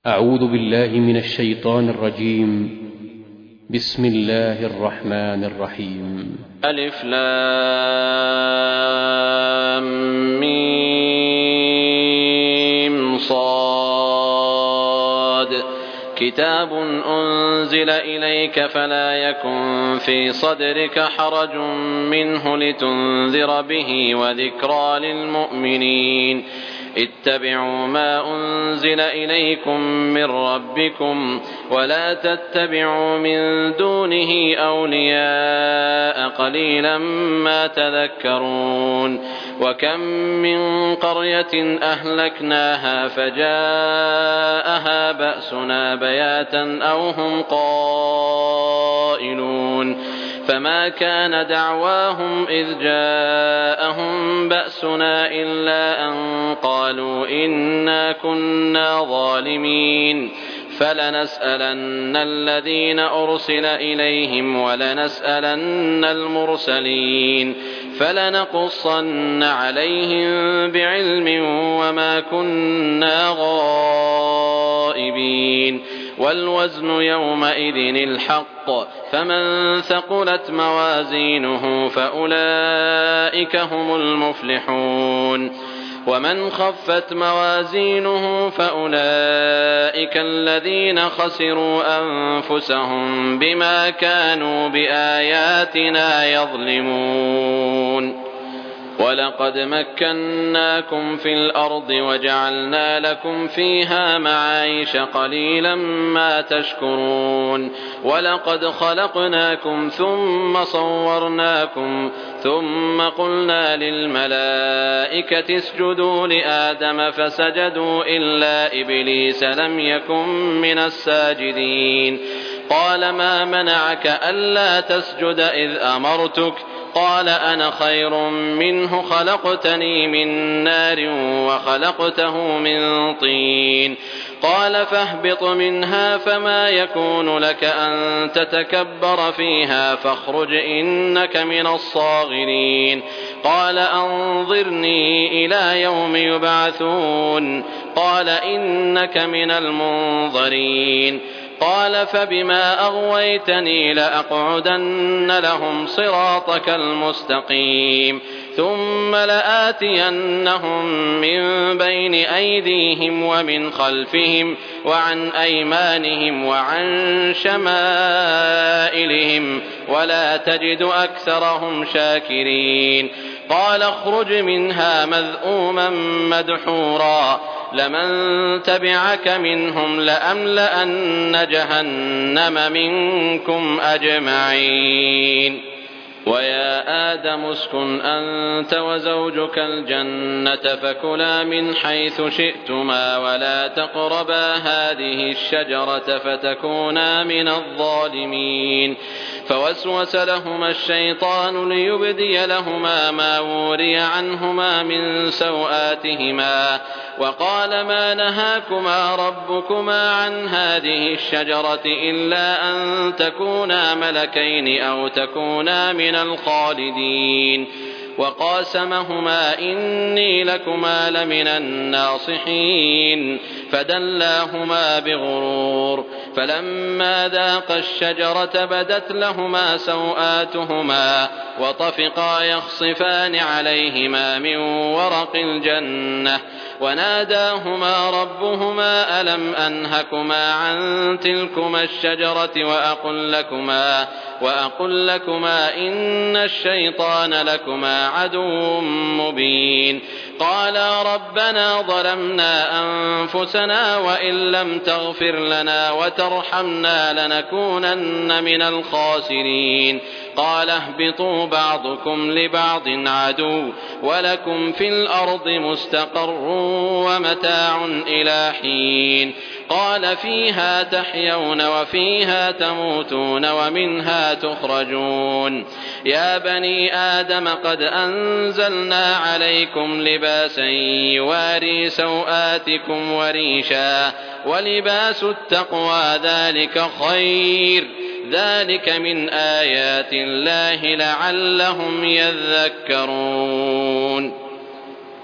أعوذ بالله من الشيطان الرجيم. بسم الله الرحمن الرحيم. ألف لام ميم صاد كتاب أنزل إليك فلا يكن في صدرك حرج منه لتنذر به وذكرى للمؤمنين. اتبعوا ما أنزل إليكم من ربكم ولا تتبعوا من دونه أولياء قليلا ما تذكرون. وكم من قرية أهلكناها فجاءها بأسنا بياتا أو هم قائلون فما كان دعواهم إذ جاءهم بأسنا إلا أن قالوا إنا كنا ظالمين. فلنسألن الذين أرسل إليهم ولنسألن المرسلين فلنقصن عليهم بعلم وما كنا غائبين. والوزن يومئذ الحق فمن ثقلت موازينه فأولئك هم المفلحون ومن خفت موازينه فأولئك الذين خسروا أنفسهم بما كانوا بآياتنا يظلمون. ولقد مكناكم في الأرض وجعلنا لكم فيها معايش قليلا ما تشكرون. ولقد خلقناكم ثم صورناكم ثم قلنا للملائكة اسجدوا لآدم فسجدوا إلا إبليس لم يكن من الساجدين. قال ما منعك ألا تسجد إذ أمرتك؟ قال أنا خير منه خلقتني من نار وخلقته من طين. قال فاهبط منها فما يكون لك أن تتكبر فيها فاخرج إنك من الصاغرين. قال أنظرني إلى يوم يبعثون. قال إنك من المنظرين. قال فبما أغويتني لأقعدن لهم صراطك المستقيم ثم لآتينهم من بين أيديهم ومن خلفهم وعن أيمانهم وعن شمائلهم ولا تجد أكثرهم شاكرين. قال اخرج منها مذءوما مدحورا لمن تبعك منهم لأملأن جهنم منكم أجمعين. ويا آدم اسكن أنت وزوجك الجنة فكلا من حيث شئتما ولا تقربا هذه الشجرة فتكونا من الظالمين. فوسوس لهما الشيطان ليبدي لهما ما وري عنهما من سوآتهما وقال ما نهاكما ربكما عن هذه الشجرة إلا أن تكونا ملكين أو تكونا من الخالدين. وقاسمهما إني لكما لمن الناصحين فدلاهما بغرور. فلما ذاقا الشجرة بدت لهما سوآتهما وطفقا يخصفان عليهما من ورق الجنة وناداهما ربهما ألم أنهكما عن تلكما الشجرة وأقل لكما إن الشيطان لكما عدو مبين. قالا ربنا ظلمنا أنفسنا وإن لم تغفر لنا وترحمنا لنكونن من الخاسرين. قال اهبطوا بعضكم لبعض عدو ولكم في الأرض مستقر ومتاع إلى حين. قال فيها تحيون وفيها تموتون ومنها تخرجون. يا بني آدم قد أنزلنا عليكم لباسا يواري سوآتكم وريشا ولباس التقوى ذلك خير ذلك من آيات الله لعلهم يذكرون.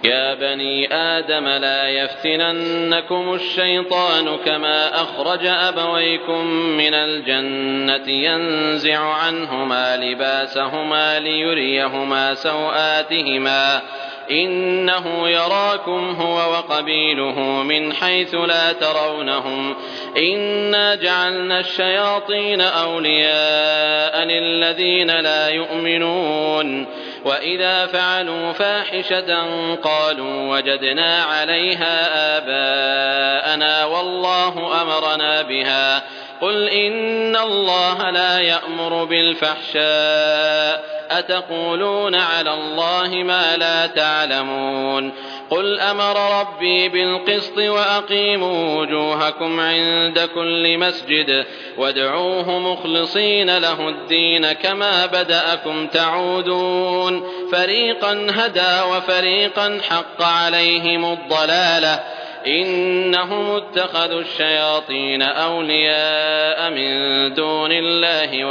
يا بني آدم لا يفتننكم الشيطان كما أخرج أبويكم من الجنة ينزع عنهما لباسهما ليريهما سوآتهما إنه يراكم هو وقبيله من حيث لا ترونهم إنا جعلنا الشياطين أولياء للذين لا يؤمنون وإذا فعلوا فاحشة قالوا وجدنا عليها آباءنا والله أمرنا بها قل إن الله لا يأمر بالفحشاء أتقولون على الله ما لا تعلمون قل أمر ربي بالقسط وأقيموا وجوهكم عند كل مسجد وادعوه مخلصين له الدين كما بدأكم تعودون فريقا هدى وفريقا حق عليهم الضلالة إنهم اتخذوا الشياطين أولياء من دون الله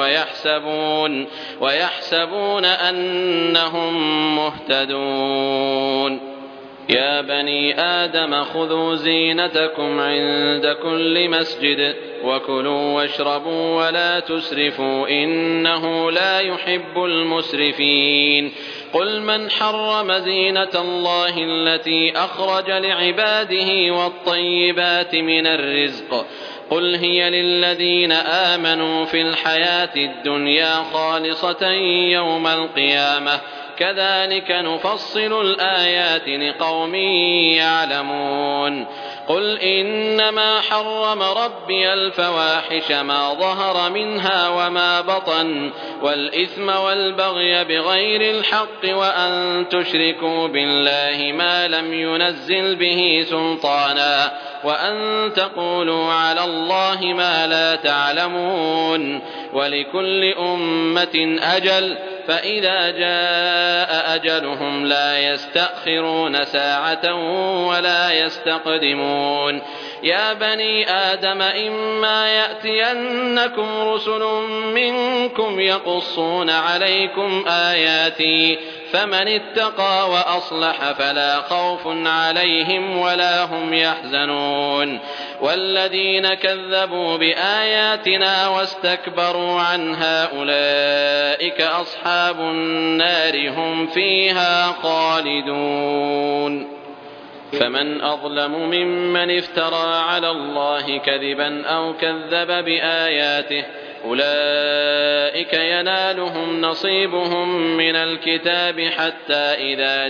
ويحسبون أنهم مهتدون يا بني آدم خذوا زينتكم عند كل مسجد وكلوا واشربوا ولا تسرفوا إنه لا يحب المسرفين قل من حرم زينة الله التي أخرج لعباده والطيبات من الرزق قل هي للذين آمنوا في الحياة الدنيا خالصة يوم القيامة كذلك نفصل الآيات لقوم يعلمون قل إنما حرم ربي الفواحش ما ظهر منها وما بطن والإثم والبغي بغير الحق وأن تشركوا بالله ما لم ينزل به سلطانا وأن تقولوا على الله ما لا تعلمون ولكل أمة أجل فإذا جاء أجلهم لا يستأخرون ساعة ولا يستقدمون يا بني آدم إما يأتينكم رسل منكم يقصون عليكم آياتي فمن اتقى وأصلح فلا خوف عليهم ولا هم يحزنون والذين كذبوا بآياتنا واستكبروا عنها أولئك أصحاب النار هم فيها خالدون فمن أظلم ممن افترى على الله كذبا أو كذب بآياته أولئك ينالهم نصيبهم من الكتاب حتى إذا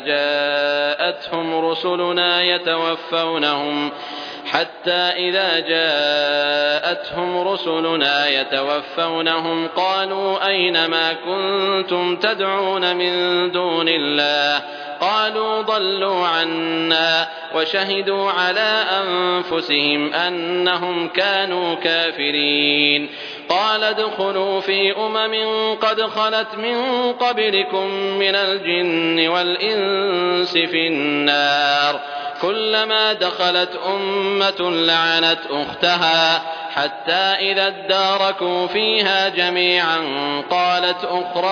جاءتهم رسلنا يتوفونهم قالوا أين ما كنتم تدعون من دون الله قالوا ضلوا عنا وشهدوا على أنفسهم أنهم كانوا كافرين قال ادخلوا في قد خلت من قبلكم من الجن والإنس في النار كلما دخلت أمة لعنت أختها حتى إذا اداركوا فيها جميعا قالت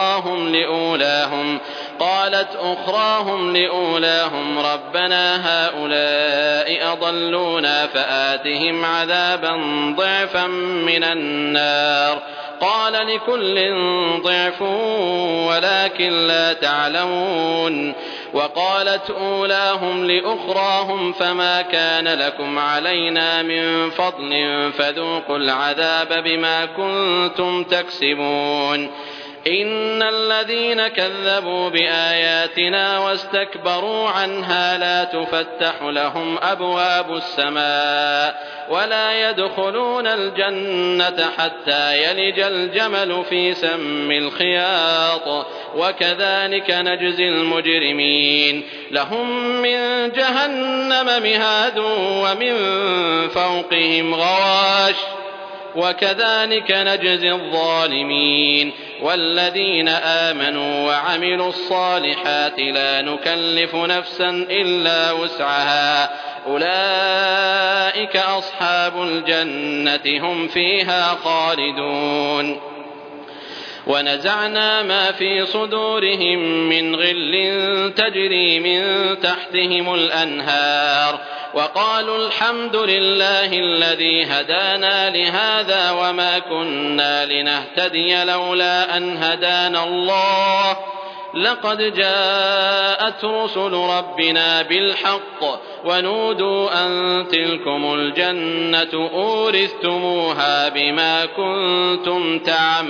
أخراهم لأولاهم ربنا هؤلاء أضلونا فآتهم عذابا ضعفا من النار قال لكل ضعف ولكن لا تعلمون وقالت أولاهم لأخراهم فما كان لكم علينا من فضل فذوقوا العذاب بما كنتم تكسبون إن الذين كذبوا بآياتنا واستكبروا عنها لا تفتح لهم أبواب السماء ولا يدخلون الجنة حتى يلج الجمل في سم الخياط وكذلك نجزي المجرمين لهم من جهنم مهاد ومن فوقهم غواش وكذلك نجزي الظالمين والذين آمنوا وعملوا الصالحات لا نكلف نفسا إلا وسعها أولئك أصحاب الجنة هم فيها خالدون ونزعنا ما في صدورهم من غل تجري من تحتهم الأنهار وقالوا الحمد لله الذي هدانا لهذا وما كنا لنهتدي لولا أن هدانا الله لقد جاءت رسل ربنا بالحق ونودوا أن تلكم الجنة أورثتموها بما كنتم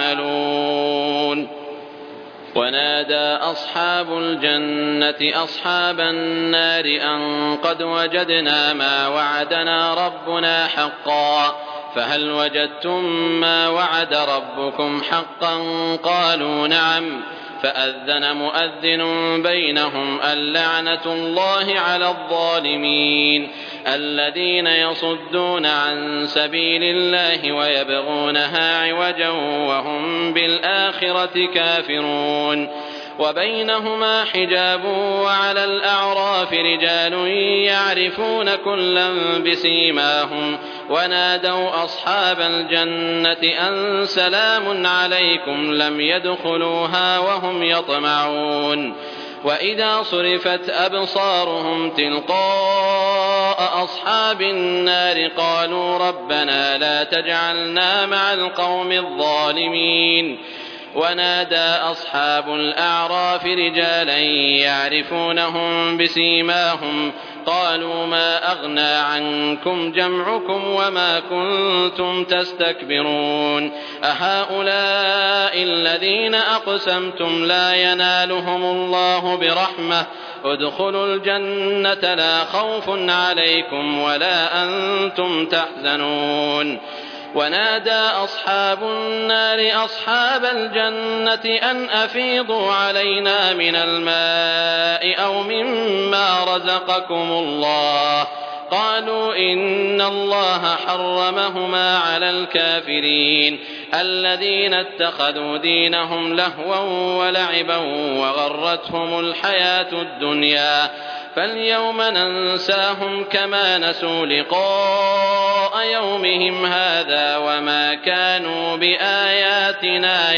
تعملون. ونادى أصحاب الجنة أصحاب النار أن قد وجدنا ما وعدنا ربنا حقا فهل وجدتم ما وعد ربكم حقا قالوا نعم فأذن مؤذن بينهم اللعنة الله على الظالمين الذين يصدون عن سبيل الله ويبغونها عوجا وهم بالآخرة كافرون. وبينهما حجاب وعلى الأعراف رجال يعرفون كلا بسيماهم ونادوا أصحاب الجنة أن سلام عليكم لم يدخلوها وهم يطمعون. وإذا صرفت أبصارهم تلقاء أصحاب النار قالوا ربنا لا تجعلنا مع القوم الظالمين. ونادى أصحاب الأعراف رجالا يعرفونهم بسيماهم قالوا ما أغنى عنكم جمعكم وما كنتم تستكبرون أهؤلاء الذين أقسمتم لا ينالهم الله برحمة ادخلوا الجنة لا خوف عليكم ولا أنتم تحزنون. ونادى أصحاب النار أصحاب الجنة أن أفيضوا علينا من الماء أو مما رزقكم الله قالوا إن الله حرمهما على الكافرين الذين اتخذوا دينهم لهوا ولعبا وغرتهم الحياة الدنيا فاليوم ننساهم كما نسوا لقاء يومهم هذا وما كانوا بآياتنا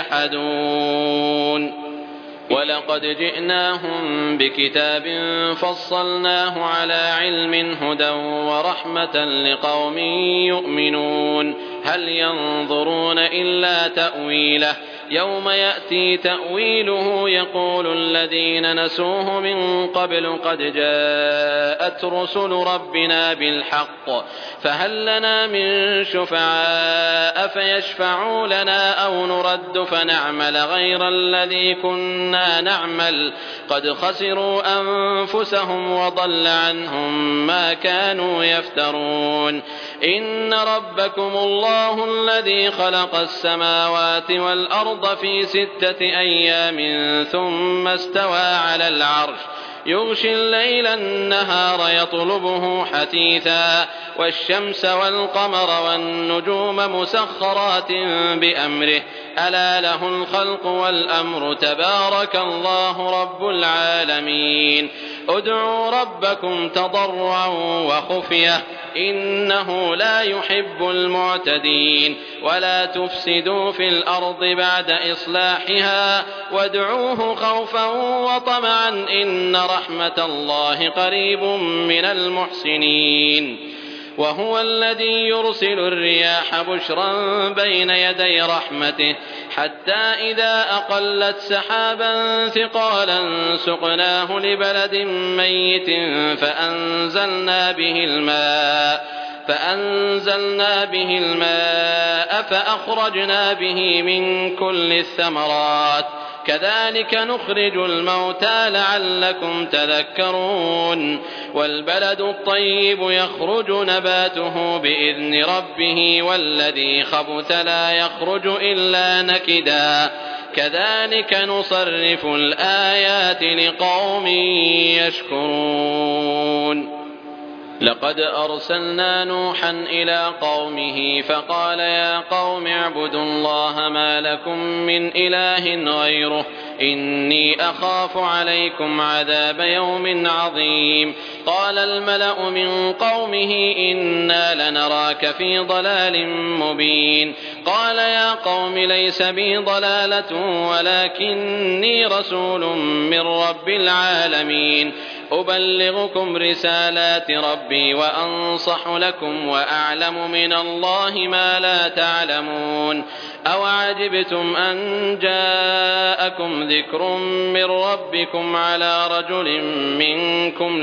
يجحدون. ولقد جئناهم بكتاب فصلناه على علم هدى ورحمة لقوم يؤمنون هل ينظرون إلا تأويله يوم يأتي تأويله يقول الذين نسوه من قبل قد جاءت رسل ربنا بالحق فهل لنا من شفعاء فيشفعوا لنا أو نرد فنعمل غير الذي كنا نعمل قد خسروا أنفسهم وضل عنهم ما كانوا يفترون. إن ربكم الله الذي خلق السماوات والأرض في 6 أيام ثم استوى على العرش يغشي الليل النهار يطلبه حثيثا والشمس والقمر والنجوم مسخرات بأمره ألا له الخلق والأمر تبارك الله رب العالمين. ادعوا ربكم تضرعا وخفية إنه لا يحب المعتدين ولا تفسدوا في الأرض بعد إصلاحها وادعوه خوفا وطمعا إن رحمة الله قريب من المحسنين. وهو الذي يرسل الرياح بشرا بين يدي رحمته حتى إذا أقلت سحابا ثقالا سقناه لبلد ميت فأنزلنا به الماء فأخرجنا به من كل الثمرات كذلك نخرج الموتى لعلكم تذكرون. والبلد الطيب يخرج نباته بإذن ربه والذي خبث لا يخرج إلا نكدا كذلك نصرف الآيات لقوم يشكرون. لقد أرسلنا نوحا إلى قومه فقال يا قوم اعبدوا الله ما لكم من إله غيره إني أخاف عليكم عذاب يوم عظيم. قال الملأ من قومه إنا لنراك في ضلال مبين. قال يا قوم ليس بي ضلالة ولكني رسول من رب العالمين أبلغكم رسالات ربي وأنصح لكم وأعلم من الله ما لا تعلمون. أوعجبتم أن جاءكم ذكر من ربكم على رجل منكم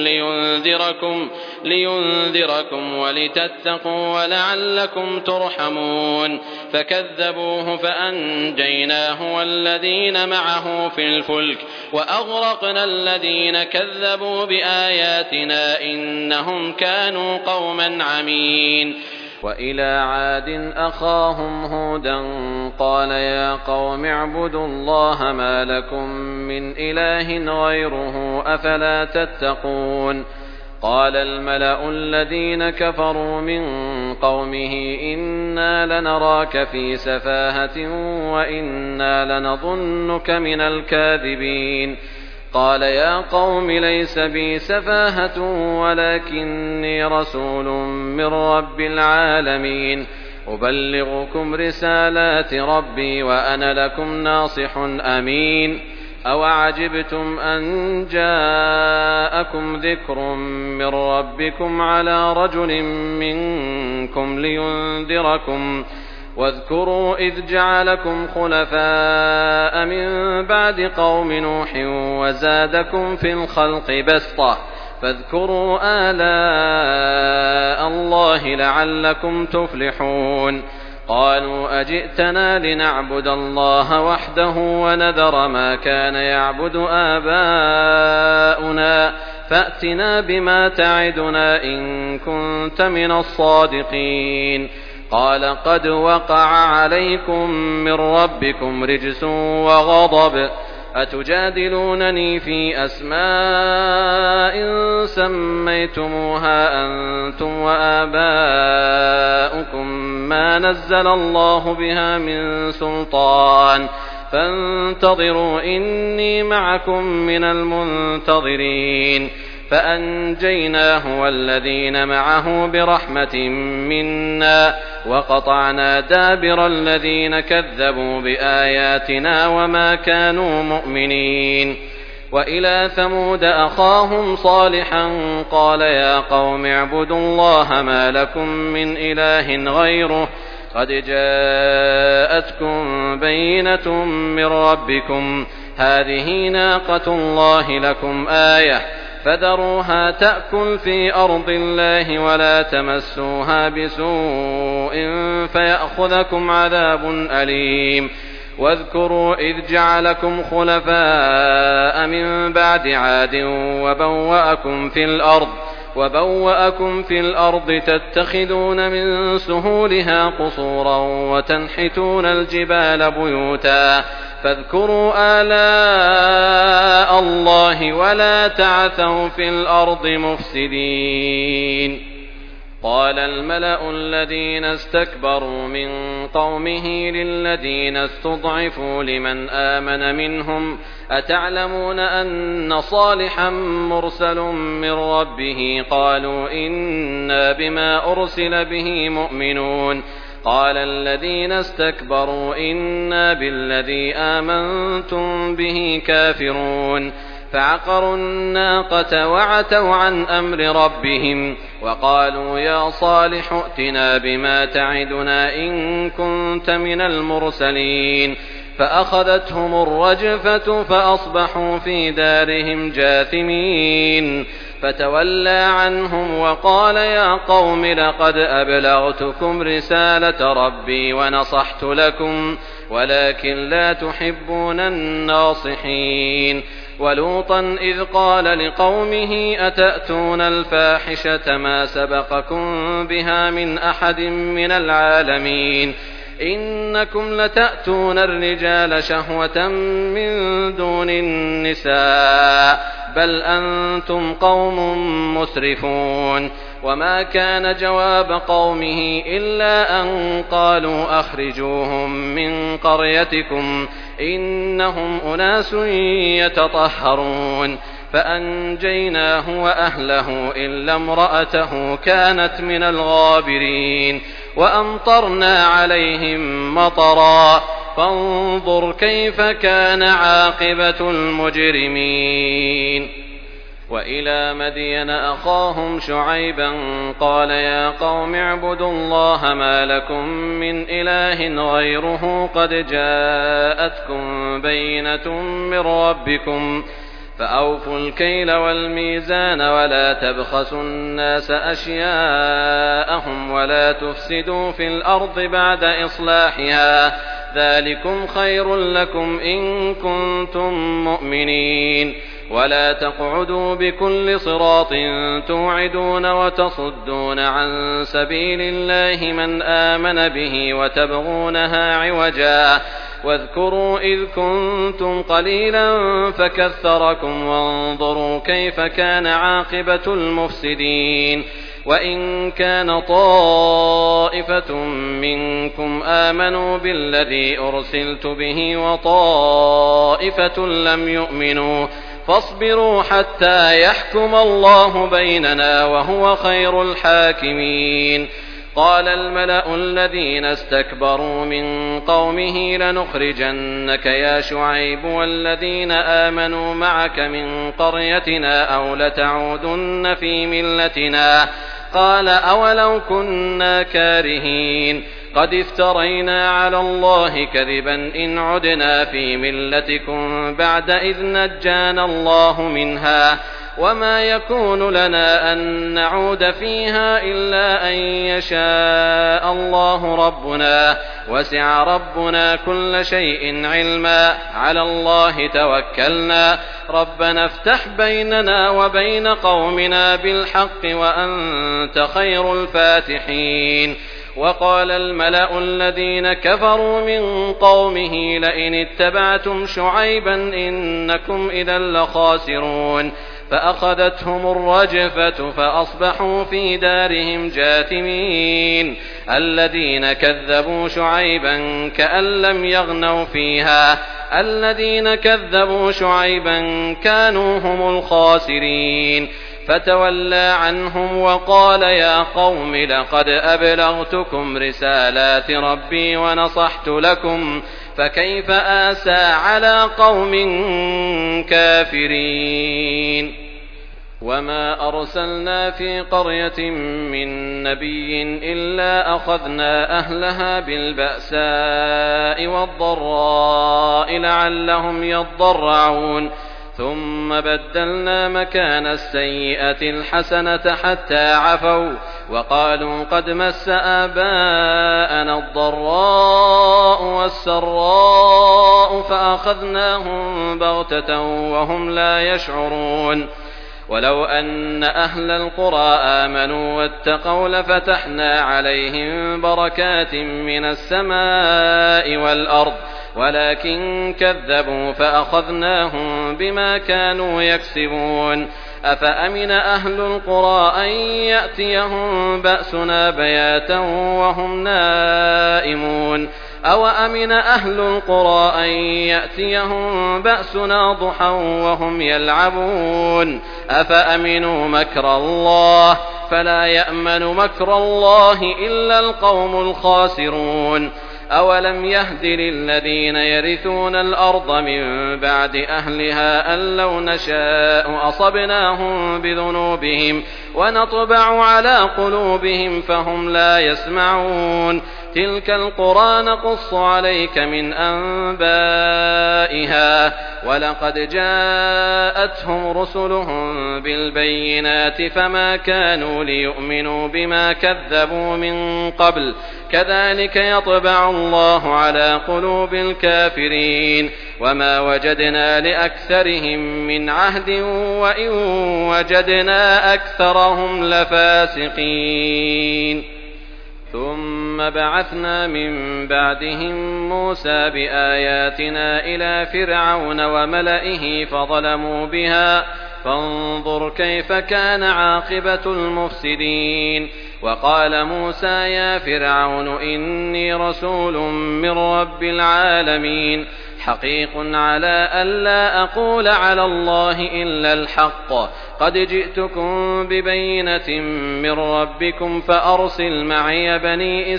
لينذركم ولتتقوا ولعلكم ترحمون. فكذبوه فأنجيناه والذين معه في الفلك وأغرقنا الذين كذبوا بآياتنا إنهم كانوا قوما عمين. وإلى عاد أخاهم هودا قال يا قوم اعبدوا الله ما لكم من إله غيره أفلا تتقون. قال الملأ الذين كفروا من قومه إنا لنراك في سفاهة وإنا لنظنك من الكاذبين. قال يا قوم ليس بي سفاهة ولكني رسول من رب العالمين أبلغكم رسالات ربي وأنا لكم ناصح أمين. أوعجبتم أن جاءكم ذكر من ربكم على رجل منكم لينذركم واذكروا إذ جعلكم خلفاء من بعد قوم نوح وزادكم في الخلق بسطة فاذكروا آلاء الله لعلكم تفلحون. قالوا أجئتنا لنعبد الله وحده ونذر ما كان يعبد آباؤنا فأتنا بما تعدنا إن كنت من الصادقين. قال قد وقع عليكم من ربكم رجس وغضب أتجادلونني في أسماء سميتموها أنتم وآباؤكم ما نزل الله بها من سلطان فانتظروا إني معكم من المنتظرين. فأنجيناه والذين معه برحمة منا وقطعنا دابر الذين كذبوا بآياتنا وما كانوا مؤمنين. وإلى ثمود أخاهم صالحا قال يا قوم اعبدوا الله ما لكم من إله غيره قد جاءتكم بينة من ربكم هذه ناقة الله لكم آية فذروها تأكل في أرض الله ولا تمسوها بسوء فيأخذكم عذاب أليم. واذكروا إذ جعلكم خلفاء من بعد عاد وبوأكم في الأرض تتخذون من سهولها قصورا وتنحتون الجبال بيوتا فاذكروا آلاء الله ولا تعثوا في الأرض مفسدين. قال الملأ الذين استكبروا من قومه للذين استضعفوا لمن آمن منهم أتعلمون أن صالحا مرسل من ربه قالوا إنا بما أرسل به مؤمنون. قال الذين استكبروا إنا بالذي آمنتم به كافرون. فعقروا الناقة وعتوا عن أمر ربهم وقالوا يا صالح ائتنا بما تعدنا إن كنت من المرسلين. فأخذتهم الرجفة فأصبحوا في دارهم جاثمين. فتولى عنهم وقال يا قوم لقد أبلغتكم رسالة ربي ونصحت لكم ولكن لا تحبون الناصحين. ولوطا إذ قال لقومه أتأتون الفاحشة ما سبقكم بها من أحد من العالمين إنكم لتأتون الرجال شهوة من دون النساء بل أنتم قوم مسرفون. وما كان جواب قومه إلا أن قالوا أخرجوهم من قريتكم إنهم أناس يتطهرون. فأنجيناه وأهله إلا امرأته كانت من الغابرين. وأمطرنا عليهم مطرا فانظر كيف كان عاقبة المجرمين. وإلى مدين أخاهم شعيبا قال يا قوم اعبدوا الله ما لكم من إله غيره قد جاءتكم بينة من ربكم فأوفوا الكيل والميزان ولا تبخسوا الناس أشياءهم ولا تفسدوا في الأرض بعد إصلاحها ذلكم خير لكم إن كنتم مؤمنين. ولا تقعدوا بكل صراط توعدون وتصدون عن سبيل الله من آمن به وتبغونها عوجا واذكروا إذ كنتم قليلا فكثركم وانظروا كيف كان عاقبة المفسدين. وإن كان طائفة منكم آمنوا بالذي أرسلت به وطائفة لم يؤمنوا فاصبروا حتى يحكم الله بيننا وهو خير الحاكمين. قال الملأ الذين استكبروا من قومه لنخرجنك يا شعيب والذين آمنوا معك من قريتنا أو لتعودن في ملتنا. قال أولو كنا كارهين قد افترينا على الله كذبا إن عدنا في ملتكم بعد إذ نجانا الله منها وما يكون لنا أن نعود فيها إلا أن يشاء الله ربنا وسع ربنا كل شيء علما على الله توكلنا ربنا افتح بيننا وبين قومنا بالحق وأنت خير الفاتحين. وقال الملأ الذين كفروا من قومه لئن اتبعتم شعيبا إنكم إذا لخاسرون. فأخذتهم الرجفة فأصبحوا في دارهم جاثمين. الذين كذبوا شعيبا كأن لم يغنوا فيها الذين كذبوا شعيبا كانوا هم الخاسرين. فتولى عنهم وقال يا قوم لقد أبلغتكم رسالات ربي ونصحت لكم فكيف آسى على قوم كافرين. وما أرسلنا في قرية من نبي إلا أخذنا أهلها بالبأساء والضراء لعلهم يضرعون ثم بدلنا مكان السيئة الحسنة حتى عفوا وقالوا قد مس آباءنا الضراء والسراء فأخذناهم بغتة وهم لا يشعرون. ولو أن أهل القرى آمنوا واتقوا لفتحنا عليهم بركات من السماء والأرض ولكن كذبوا فأخذناهم بما كانوا يكسبون. أفأمن أهل القرى أن يأتيهم بأسنا بياتا وهم نائمون أو أمن أهل القرى أن يأتيهم بأسنا ضحى وهم يلعبون أفأمنوا مكر الله فلا يأمن مكر الله إلا القوم الخاسرون. أولم يهد للذين يرثون الأرض من بعد أهلها أن لو نشاء أصبناهم بذنوبهم ونطبع على قلوبهم فهم لا يسمعون. تلك القرى نقص عليك من أنبائها ولقد جاءتهم رسلهم بالبينات فما كانوا ليؤمنوا بما كذبوا من قبل كذلك يطبع الله على قلوب الكافرين. وما وجدنا لأكثرهم من عهد وإن وجدنا أكثرهم لفاسقين. ثم بعثنا من بعدهم موسى بآياتنا إلى فرعون وملئه فانظر كيف كان عاقبة المفسدين. وقال موسى يا فرعون إني رسول من رب العالمين حقيق على ألا أقول على الله إلا الحق قد جئتكم ببينة من ربكم فأرسل معي بني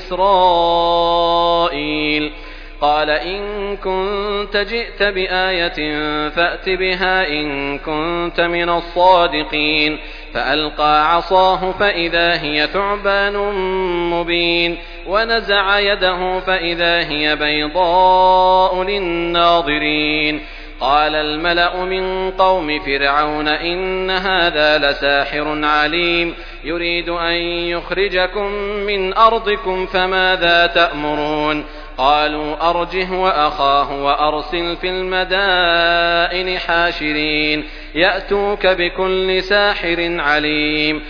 إسرائيل. قال إن كنت جئت بآية فأت بها إن كنت من الصادقين. فألقى عصاه فإذا هي ثعبان مبين ونزع يده فإذا هي بيضاء للناظرين. قال الملأ من قوم فرعون إن هذا لساحر عليم يريد أن يخرجكم من أرضكم فماذا تأمرون. قالوا أرجه وأخاه وأرسل في المدائن حاشرين يأتوك بكل ساحر عليم.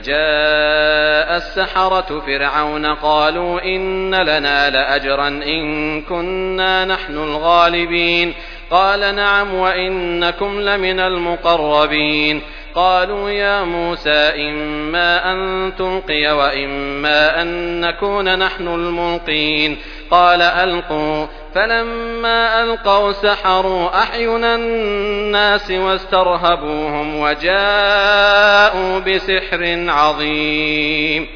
وجاء السحرة فرعون قالوا إن لنا لأجرا إن كنا نحن الغالبين. قال نعم وإنكم لمن المقربين. قالوا يا موسى إما أن تلقي وإما أن نكون نحن الملقين. قال ألقوا. فلما ألقوا سحروا أعين الناس واسترهبوهم وجاءوا بسحر عظيم.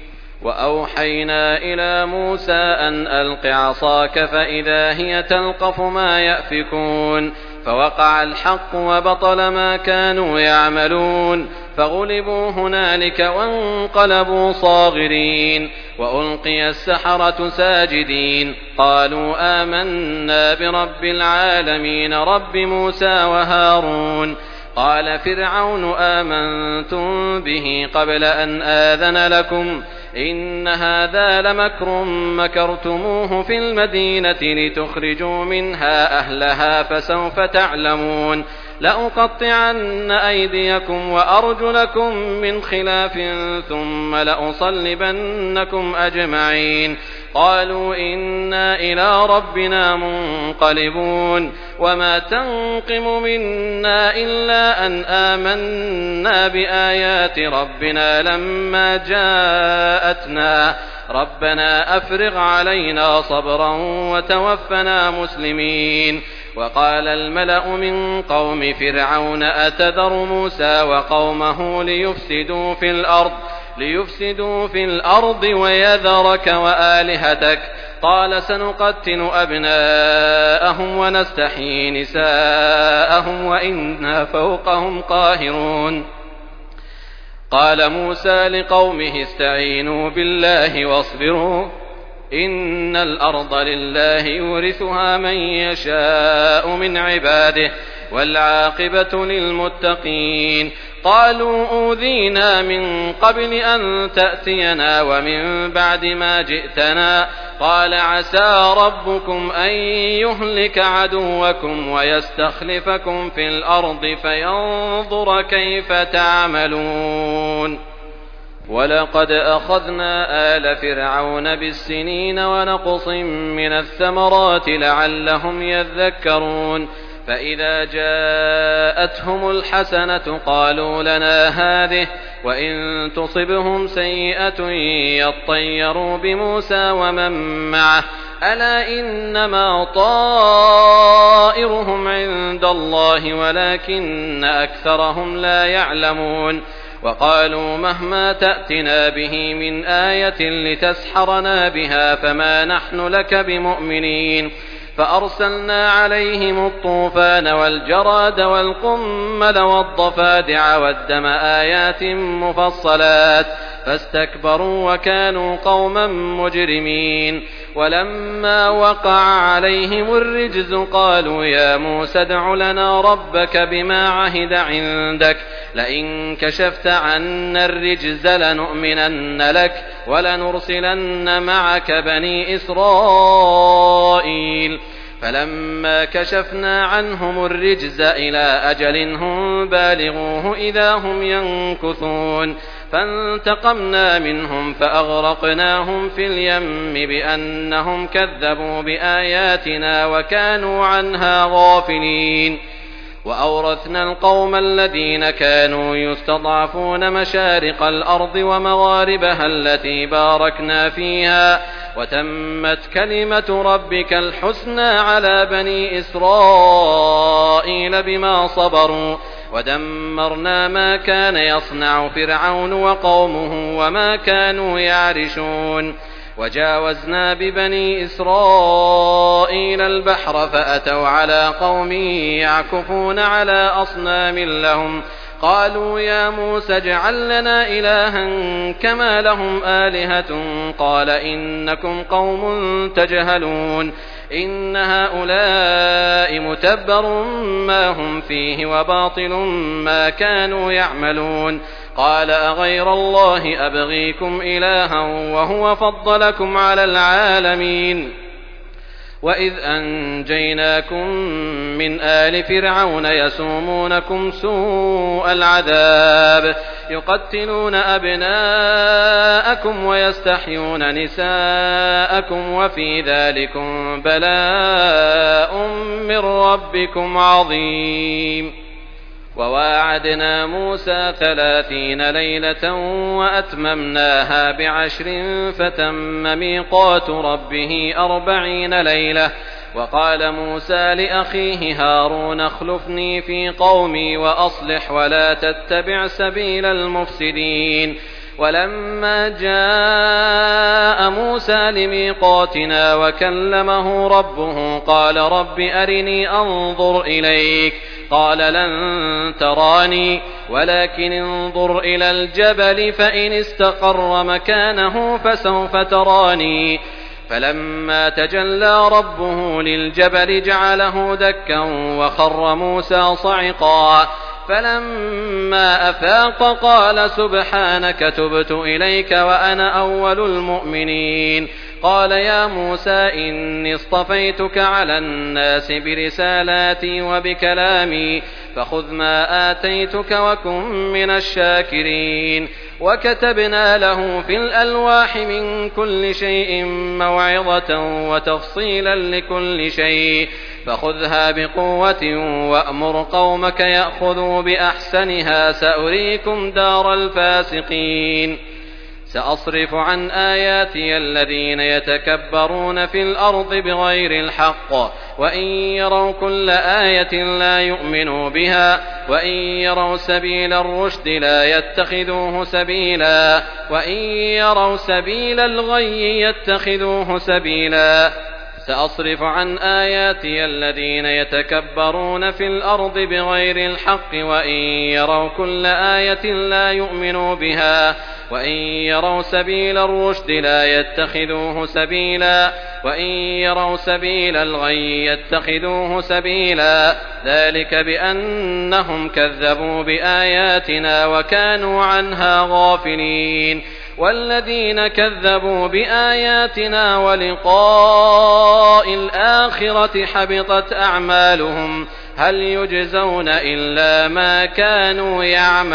وأوحينا إلى موسى أن ألق عصاك فإذا هي تلقف ما يأفكون. فوقع الحق وبطل ما كانوا يعملون فغلبوا هنالك وانقلبوا صاغرين. وألقي السحرة ساجدين قالوا آمنا برب العالمين رب موسى وهارون. قال فرعون آمنتم به قبل أن آذن لكم إن هذا لمكر مكرتموه في المدينة لتخرجوا منها أهلها فسوف تعلمون. لأقطعن أيديكم وأرجلكم من خلاف ثم لأصلبنكم أجمعين. قالوا إنا إلى ربنا منقلبون. وما تنقم منا إلا أن آمنا بآيات ربنا لما جاءتنا ربنا أفرغ علينا صبرا وتوفنا مسلمين. وقال الملأ من قوم فرعون أتذر موسى وقومه ليفسدوا في الأرض ويذرك وآلهتك. قال سنقتل أبناءهم ونستحيي نساءهم وإنا فوقهم قاهرون. قال موسى لقومه استعينوا بالله واصبروا إن الأرض لله يورثها من يشاء من عباده والعاقبة للمتقين. قالوا أوذينا من قبل أن تأتينا ومن بعد ما جئتنا. قال عسى ربكم أن يهلك عدوكم ويستخلفكم في الأرض فينظر كيف تعملون. ولقد أخذنا آل فرعون بالسنين ونقص من الثمرات لعلهم يذكرون. فإذا جاءتهم الحسنة قالوا لنا هذه وإن تصبهم سيئة يطيروا بموسى ومن معه ألا إنما طائرهم عند الله ولكن أكثرهم لا يعلمون. وقالوا مهما تأتنا به من آية لتسحرنا بها فما نحن لك بمؤمنين. فأرسلنا عليهم الطوفان والجراد والقمل والضفادع والدم آيات مفصلات فاستكبروا وكانوا قوما مجرمين. ولما وقع عليهم الرجز قالوا يا موسى ادع لنا ربك بما عهد عندك لئن كشفت عنا الرجز لنؤمنن لك ولنرسلن معك بني إسرائيل. فلما كشفنا عنهم الرجز إلى أجل هم بالغوه إذا هم ينكثون. فانتقمنا منهم فأغرقناهم في اليم بأنهم كذبوا بآياتنا وكانوا عنها غافلين. وأورثنا القوم الذين كانوا يستضعفون مشارق الأرض ومغاربها التي باركنا فيها وتمت كلمة ربك الحسنى على بني إسرائيل بما صبروا ودمرنا ما كان يصنع فرعون وقومه وما كانوا يعرشون وجاوزنا ببني إسرائيل البحر فأتوا على قوم يعكفون على أصنام لهم قالوا يا موسى اجعل لنا إلها كما لهم آلهة قال إنكم قوم تجهلون إن هؤلاء متبر ما هم فيه وباطل ما كانوا يعملون قال أغير الله أبغيكم إلها وهو فضلكم على العالمين وإذ أنجيناكم من آل فرعون يسومونكم سوء العذاب يقتلون أبناءكم ويستحيون نساءكم وفي ذلكم بلاء من ربكم عظيم وواعدنا موسى 30 ليلة وأتممناها ب10 فتم ميقات ربه 40 ليلة وقال موسى لأخيه هارون اخلفني في قومي وأصلح ولا تتبع سبيل المفسدين ولما جاء موسى لميقاتنا وكلمه ربه قال رب أرني أنظر إليك قال لن تراني ولكن انظر إلى الجبل فإن استقر مكانه فسوف تراني فلما تجلى ربه للجبل جعله دكا وخر موسى صعقا فلما أفاق قال سبحانك تبت إليك وأنا أول المؤمنين قال يا موسى إني اصطفيتك على الناس برسالاتي وبكلامي فخذ ما آتيتك وكن من الشاكرين وكتبنا له في الألواح من كل شيء موعظة وتفصيلا لكل شيء فخذها بقوة وأمر قومك يأخذوا بأحسنها سأريكم دار الفاسقين سأصرف عن آياتي الذين يتكبرون في الأرض بغير الحق وإن يروا كل آية لا يؤمنوا بها وإن يروا سبيل الرشد لا يتخذوه سبيلا وإن يروا سبيل الغي يتخذوه سبيلا سأصرف عن آياتي الذين يتكبرون في الأرض بغير الحق وإن يروا كل آية لا يؤمنوا بها وإن يروا سبيل الرشد لا يتخذوه سبيلا وإن يروا سبيل الغي يتخذوه سبيلا ذلك بأنهم كذبوا بآياتنا وكانوا عنها غافلين والذين كذبوا بآياتنا ولقاء الآخرة حبطت أعمالهم هل يجزون إلا ما كانوا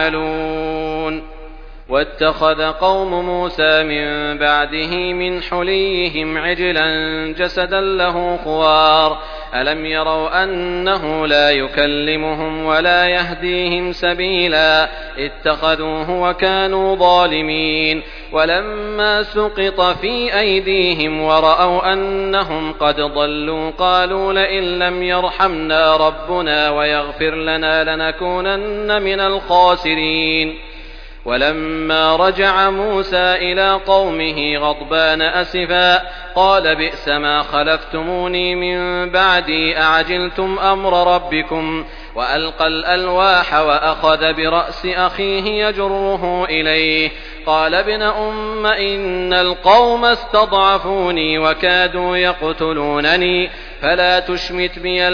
يعملون واتخذ قوم موسى من بعده من حليهم عجلا جسدا له خوار ألم يروا أنه لا يكلمهم ولا يهديهم سبيلا اتخذوه وكانوا ظالمين ولما سقط في أيديهم ورأوا أنهم قد ضلوا قالوا لئن لم يرحمنا ربنا ويغفر لنا لنكونن من الخاسرين ولما رجع موسى إلى قومه غضبان أسفا قال بئس ما خلفتموني من بعدي أعجلتم أمر ربكم وألقى الألواح وأخذ برأس أخيه يجره إليه قال ابن أم إن القوم استضعفوني وكادوا يقتلونني فلا تشمت بي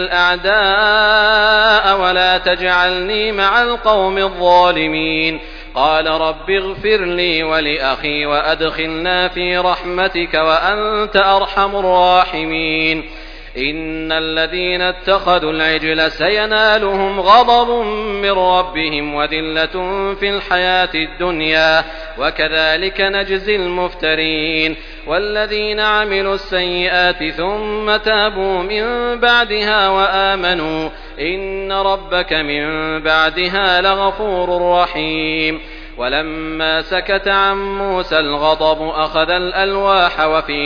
الأعداء ولا تجعلني مع القوم الظالمين قال رب اغفر لي ولأخي وأدخلنا في رحمتك وأنت أرحم الراحمين إن الذين اتخذوا العجل سينالهم غضب من ربهم وذلة في الحياة الدنيا وكذلك نجزي المفترين والذين عملوا السيئات ثم تابوا من بعدها وآمنوا إن ربك من بعدها لغفور رحيم. ولما سكت عن موسى الغضب أخذ الألواح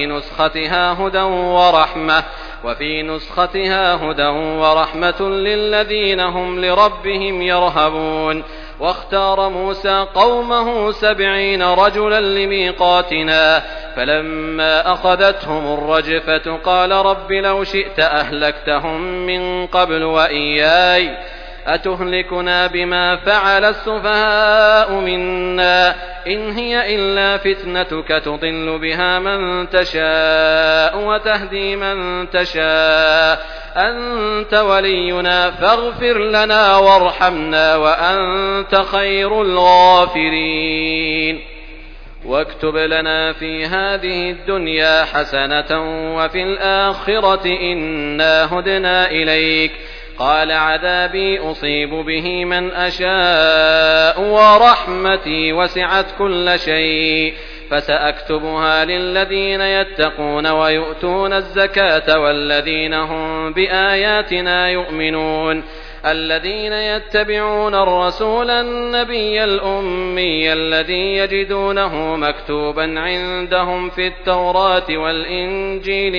وفي نسختها هدى ورحمة للذين هم لربهم يرهبون. واختار موسى قومه 70 رجلا لميقاتنا فلما أخذتهم الرجفة قال رب لو شئت أهلكتهم من قبل وإياي أتهلكنا بما فعل السفهاء منا إن هي إلا فتنتك تضل بها من تشاء وتهدي من تشاء أنت ولينا فاغفر لنا وارحمنا وأنت خير الغافرين. واكتب لنا في هذه الدنيا حسنة وفي الآخرة إنا هدنا إليك قال عذابي أصيب به من أشاء ورحمتي وسعت كل شيء فسأكتبها للذين يتقون ويؤتون الزكاة والذين هم بآياتنا يؤمنون الذين يتبعون الرسول النبي الأمي الذي يجدونه مكتوبا عندهم في التوراة والإنجيل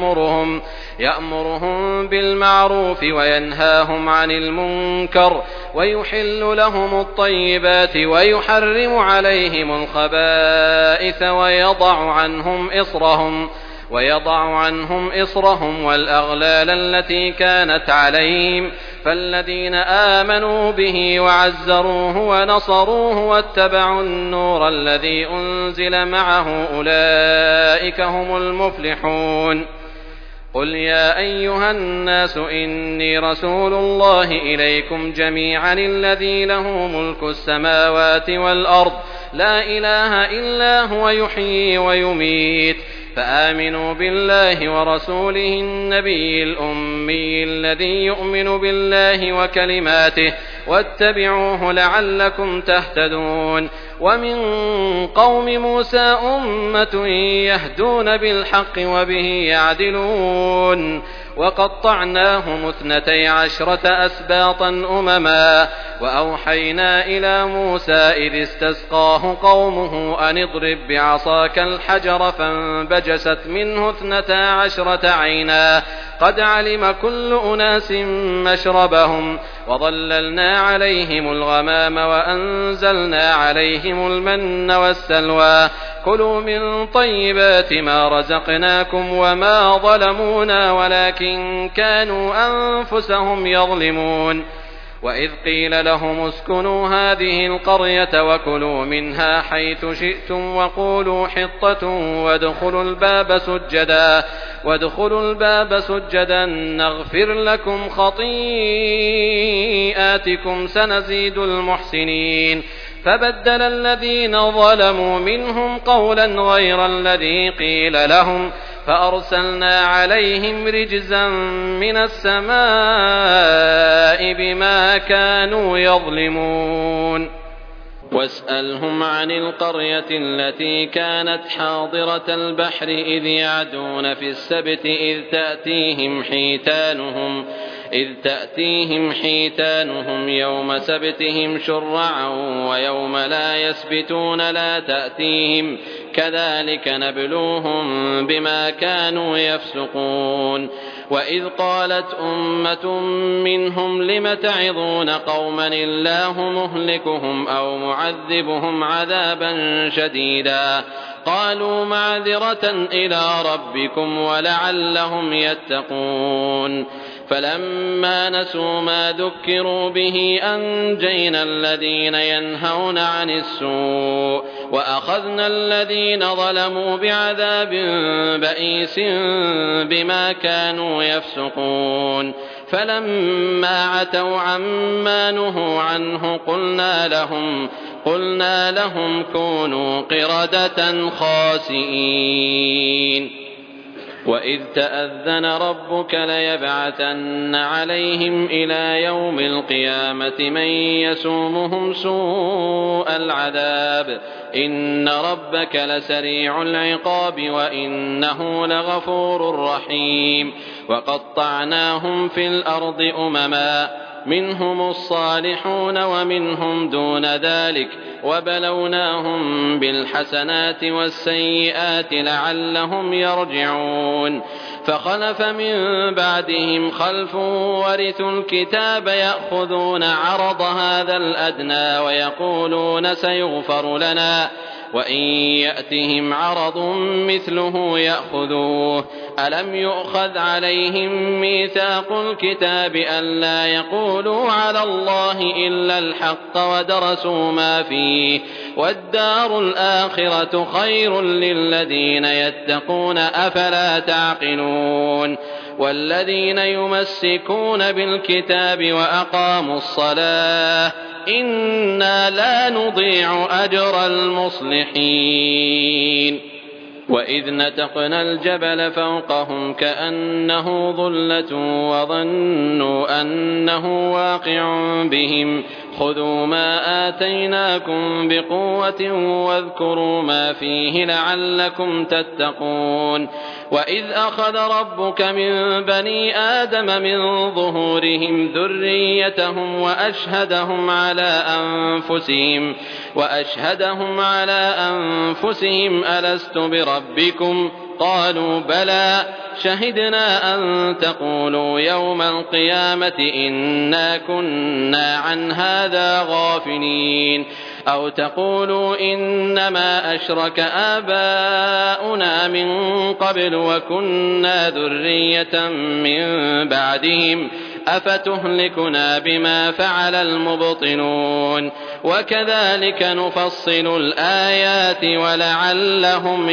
يأمرهم بالمعروف وينهاهم عن المنكر ويحل لهم الطيبات ويحرم عليهم الخبائث ويضع عنهم إصرهم والأغلال التي كانت عليهم فالذين آمنوا به وعزروه ونصروه واتبعوا النور الذي أنزل معه أولئك هم المفلحون. قل يا أيها الناس إني رسول الله إليكم جميعا الذي له ملك السماوات والأرض لا إله إلا هو يحيي ويميت فآمنوا بالله ورسوله النبي الأمي الذي يؤمن بالله وكلماته واتبعوه لعلكم تهتدون. ومن قوم موسى أمة يهدون بالحق وبه يعدلون وقطعناهم 12 أسباطا أمما وأوحينا إلى موسى إذ استسقاه قومه أن اضرب بعصاك الحجر فانبجست منه 12 عينا قد علم كل أناس مشربهم وظللنا عليهم الغمام وأنزلنا عليهم المن والسلوى كلوا من طيبات ما رزقناكم وما ظلمونا ولكن كانوا أنفسهم يظلمون. وإذ قيل لهم اسكنوا هذه القرية وكلوا منها حيث شئتم وقولوا حطة وادخلوا الباب سجدا نغفر لكم خطيئاتكم سنزيد المحسنين. فبدل الذين ظلموا منهم قولا غير الذي قيل لهم فأرسلنا عليهم رجزا من السماء بما كانوا يظلمون. واسألهم عن القرية التي كانت حاضرة البحر إذ يعدون في السبت إذ تأتيهم حيتانهم يوم سبتهم شرعا ويوم لا يسبتون لا تأتيهم كذلك نبلوهم بما كانوا يفسقون. وإذ قالت أمة منهم لم تعظون قوما الله مهلكهم أو معذبهم عذابا شديدا قالوا معذرة إلى ربكم ولعلهم يتقون. فلما نسوا ما ذكروا به أنجينا الذين ينهون عن السوء وأخذنا الذين ظلموا بعذاب بئيس بما كانوا يفسقون. فلما عتوا عما نهوا عنه قلنا لهم كونوا قردة خاسئين. وإذ تأذن ربك ليبعثن عليهم إلى يوم القيامة من يسومهم سوء العذاب إن ربك لسريع العقاب وإنه لغفور رحيم وقطعناهم في الأرض أمما منهم الصالحون ومنهم دون ذلك وبلوناهم بالحسنات والسيئات لعلهم يرجعون فخلف من بعدهم خلف ورثوا الكتاب يأخذون عرض هذا الأدنى ويقولون سيغفر لنا وإن يأتهم عرض مثله يأخذوه ألم يؤخذ عليهم ميثاق الكتاب ألا يقولوا على الله إلا الحق ودرسوا ما فيه والدار الآخرة خير للذين يتقون أفلا تعقلون والذين يمسكون بالكتاب وأقاموا الصلاة إنا لا نضيع أجر المصلحين وإذ نتقنا الجبل فوقهم كأنه ظلة وظنوا أنه واقع بهم خذوا ما آتيناكم بقوة واذكروا ما فيه لعلكم تتقون وإذ أخذ ربك من بني آدم من ظهورهم ذريتهم وأشهدهم على أنفسهم ألست بربكم قالوا بلى شهدنا أن تقولوا يوم القيامة إنا كنا عن هذا غافلين أو تقولوا إنما أشرك آباؤنا من قبل وكنا ذرية من بعدهم أفتهلكنا بما فعل المبطلون وكذلك نفصل الآيات ولعلهم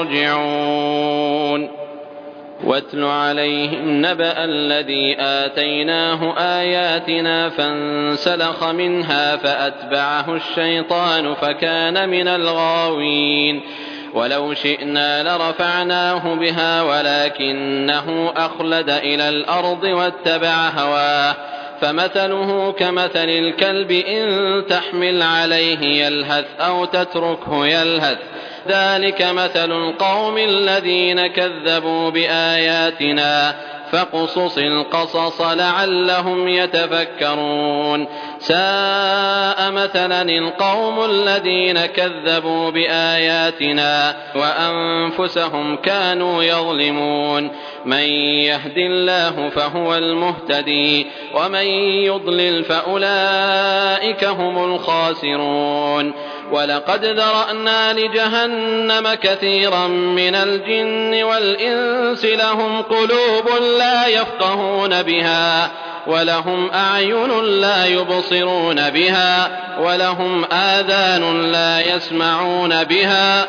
يرجعون واتل عليهم نبأ الذي آتيناه آياتنا فانسلخ منها فأتبعه الشيطان فكان من الغاوين ولو شئنا لرفعناه بها ولكنه أخلد إلى الأرض واتبع هواه فمثله كمثل الكلب إن تحمل عليه يلهث أو تتركه يلهث ذلك مثل القوم الذين كذبوا بآياتنا فاقصص القصص لعلهم يتفكرون ساء مثلا القوم الذين كذبوا بآياتنا وأنفسهم كانوا يظلمون من يهد الله فهو المهتدي ومن يضلل فأولئك هم الخاسرون ولقد ذرأنا لجهنم كثيرا من الجن والإنس لهم قلوب لا يفقهون بها ولهم أعين لا يبصرون بها ولهم آذان لا يسمعون بها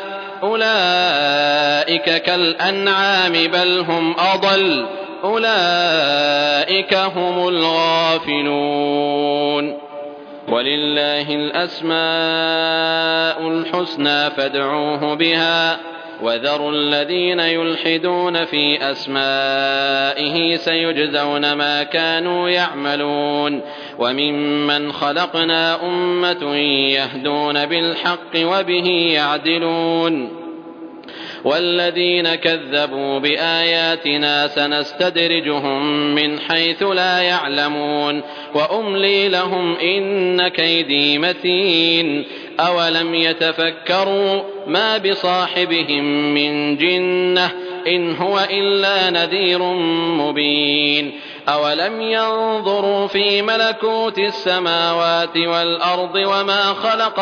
أولئك كالأنعام بل هم أضل أولئك هم الغافلون ولله الأسماء الحسنى فادعوه بها وذروا الذين يلحدون في أسمائه سيجزون ما كانوا يعملون وممن خلقنا أمة يهدون بالحق وبه يعدلون والذين كذبوا بآياتنا سنستدرجهم من حيث لا يعلمون وأملي لهم إن كيدي متين أولم يتفكروا ما بصاحبهم من جنة إن هو إلا نذير مبين أولم ينظروا في ملكوت السماوات والأرض وما خلق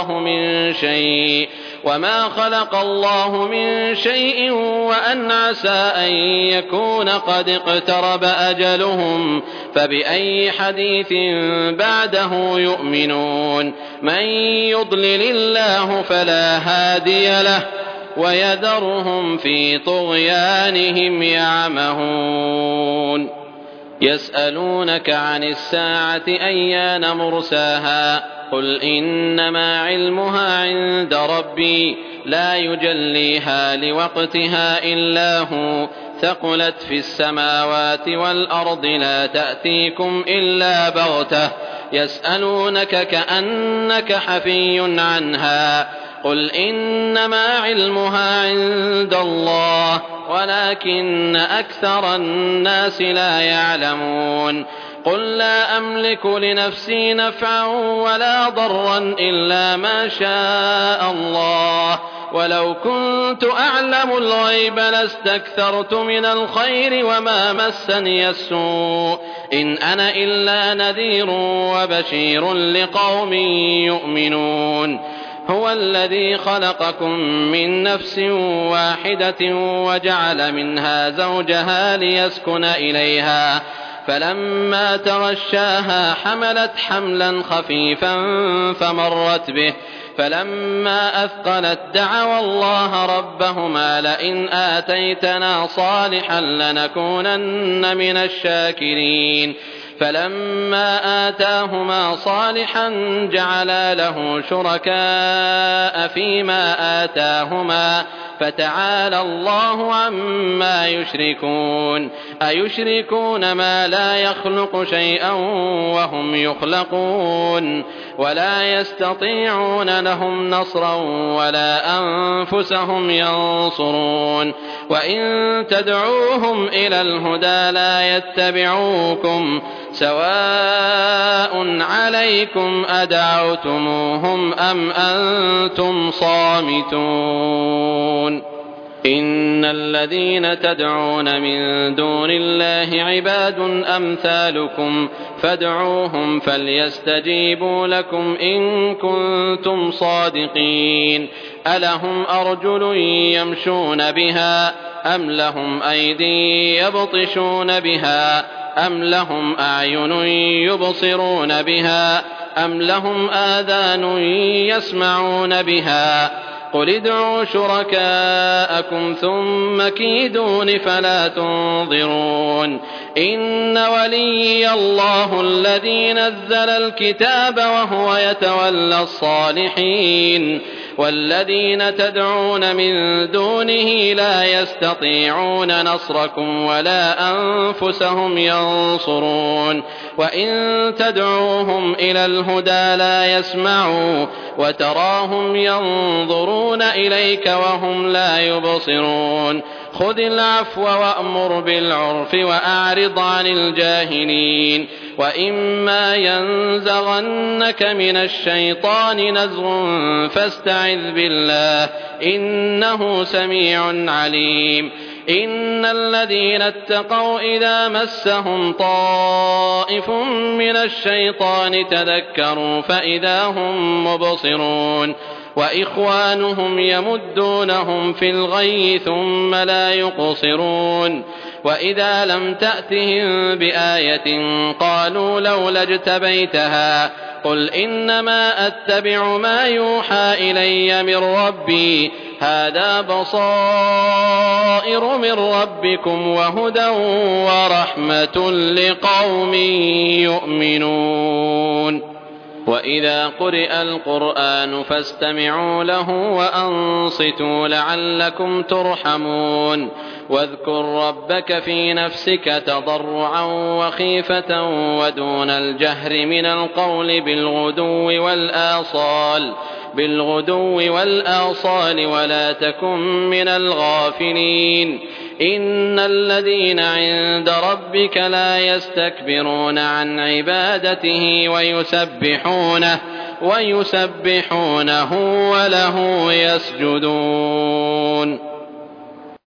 الله من شيء وأن عسى أن يكون قد اقترب أجلهم فبأي حديث بعده يؤمنون من يضلل الله فلا هادي له ويذرهم في طغيانهم يعمهون يسألونك عن الساعة أيان مرساها قل إنما علمها عند ربي لا يجليها لوقتها إلا هو ثقلت في السماوات والأرض لا تأتيكم إلا بغتة يسألونك كأنك حفي عنها قل إنما علمها عند الله ولكن أكثر الناس لا يعلمون قل لا أملك لنفسي نفعا ولا ضرا إلا ما شاء الله ولو كنت أعلم الغيب لاستكثرت من الخير وما مسني السوء إن أنا إلا نذير وبشير لقوم يؤمنون هو الذي خلقكم من نفس واحدة وجعل منها زوجها ليسكن إليها فلما تغشاها حملت حملا خفيفا فمرت به فلما أثقلت دعوا الله ربهما لئن آتيتنا صالحا لنكونن من الشاكرين فلما آتاهما صالحا جعلا له شركاء فيما آتاهما فتعالى الله عما يشركون أيشركون ما لا يخلق شيئا وهم يخلقون ولا يستطيعون لهم نصرا ولا أنفسهم ينصرون وإن تدعوهم إلى الهدى لا يتبعوكم سواء عليكم أدعوتموهم أم أنتم صامتون إن الذين تدعون من دون الله عباد أمثالكم فادعوهم فليستجيبوا لكم إن كنتم صادقين ألهم أرجل يمشون بها أم لهم أيدي يبطشون بها أم لهم أعين يبصرون بها أم لهم آذان يسمعون بها قل ادعوا شركاءكم ثم كيدون فلا تنظرون إن وليي الله الذي نزل الكتاب وهو يتولى الصالحين والذين تدعون من دونه لا يستطيعون نصركم ولا أنفسهم ينصرون وإن تدعوهم إلى الهدى لا يسمعوا وتراهم ينظرون إليك وهم لا يبصرون خذ العفو وأمر بالعرف وأعرض عن الجاهلين وإما ينزغنك من الشيطان نزغ فاستعذ بالله إنه سميع عليم إن الذين اتقوا إذا مسهم طائف من الشيطان تذكروا فإذا هم مبصرون وإخوانهم يمدونهم في الغي ثم لا يقصرون وإذا لم تأتهم بآية قالوا لولا اجتبيتها قل إنما أتبع ما يوحى إلي من ربي هذا بصائر من ربكم وهدى ورحمة لقوم يؤمنون وإذا قرئ القرآن فاستمعوا له وأنصتوا لعلكم ترحمون واذكر ربك في نفسك تضرعا وخيفة ودون الجهر من القول بالغدو والآصال ولا تكن من الغافلين إن الذين عند ربك لا يستكبرون عن عبادته ويسبحونه وله يسجدون